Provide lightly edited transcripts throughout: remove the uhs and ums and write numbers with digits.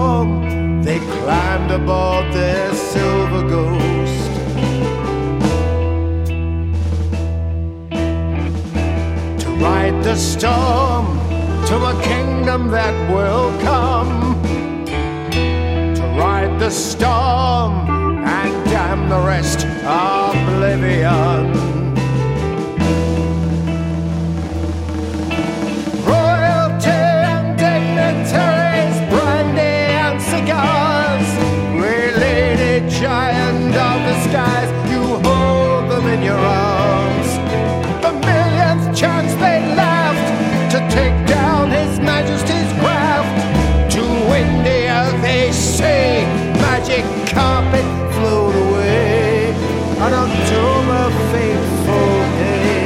storm, they climbed aboard their silver ghost. To ride the storm to a kingdom that will come. To ride the storm and damn the rest oblivion. Giant of the skies, you hold them in your arms. The millionth chance they left to take down His Majesty's craft. To India they say, magic carpet float away. An October fateful day.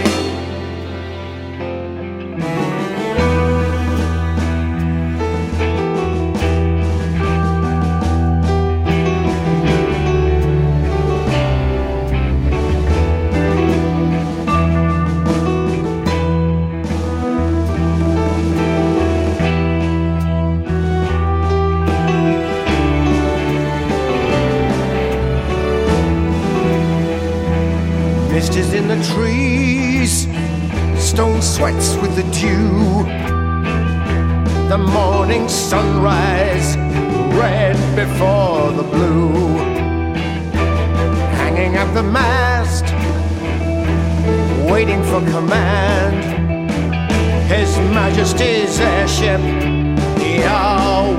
Mist is in the trees, stone sweats with the dew. The morning sunrise, red before the blue. Hanging at the mast, waiting for command. His Majesty's airship, ER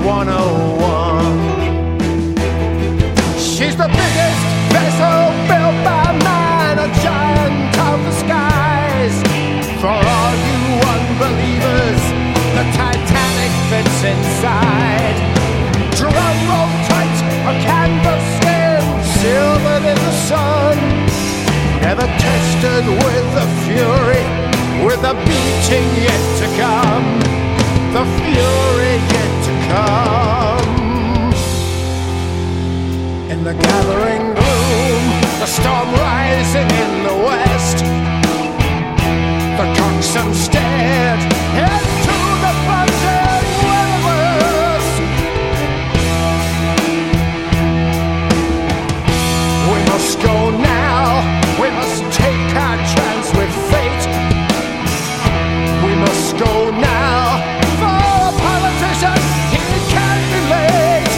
101. She's the biggest vessel built by man, a giant of the skies. For all you unbelievers, the Titanic fits inside. Drum roll tight, a canvas skin, silvered in the sun. Never tested with the fury, with the beating yet to come. The fury yet to come. In the gathering gloom, the storm rising in the west. The coxswain stared into the buzzing weather-west. We must go now, we must take our chance with fate. We must go now, for a politician, he can't be late.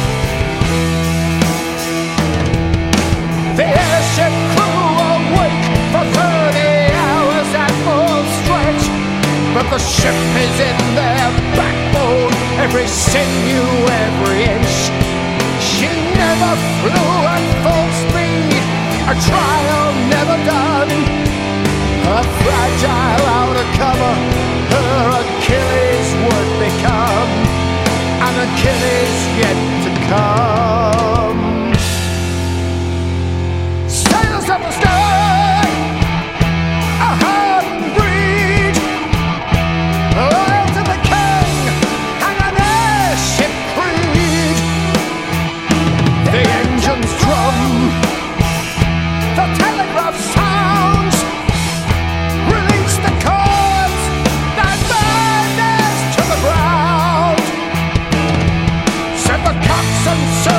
The airship crew awake for 30 hours at full stretch. But the ship is in their backbone, every sinew, every inch. She never flew at full speed, a trial never done. Her fragile outer cover, her Achilles would become an Achilles yet to come. Sailors of the stern, a heart and breed, loyal to the king and an airship creed. The engines drum, the telegraph sounds, release the cords that burn us to the ground. Set the coxswain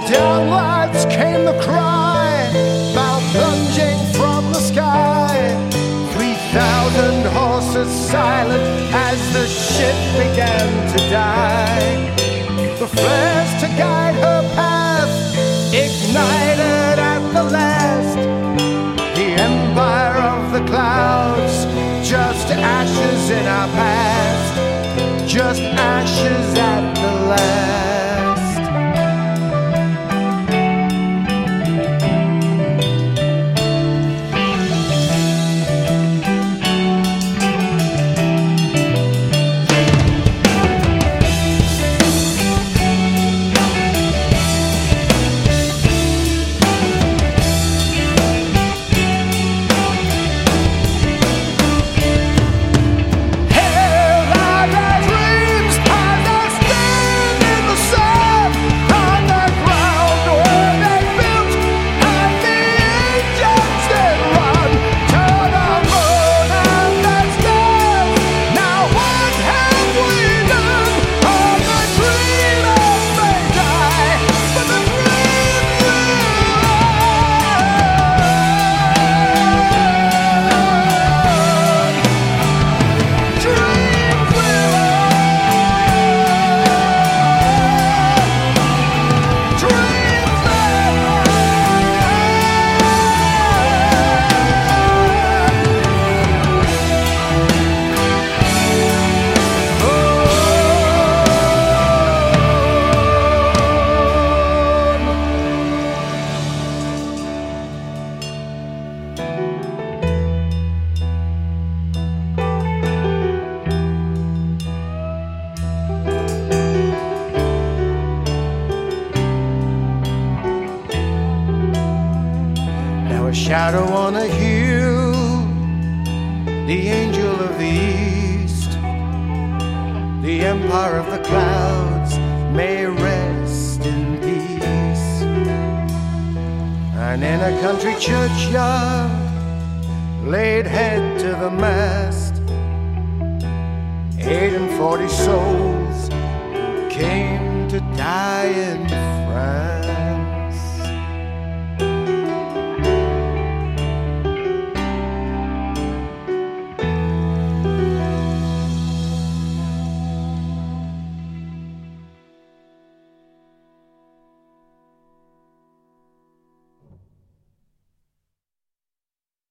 Downwards came the cry, bow plunging from the sky. 3,000 horses silent as the ship began to die. The flares to guide her path ignited at the last. The empire of the clouds, just ashes in our past, just ashes at the last. A shadow on a hill, the angel of the east, the empire of the clouds may rest in peace. And in a country churchyard, laid head to the mast, 48 souls came to die in France.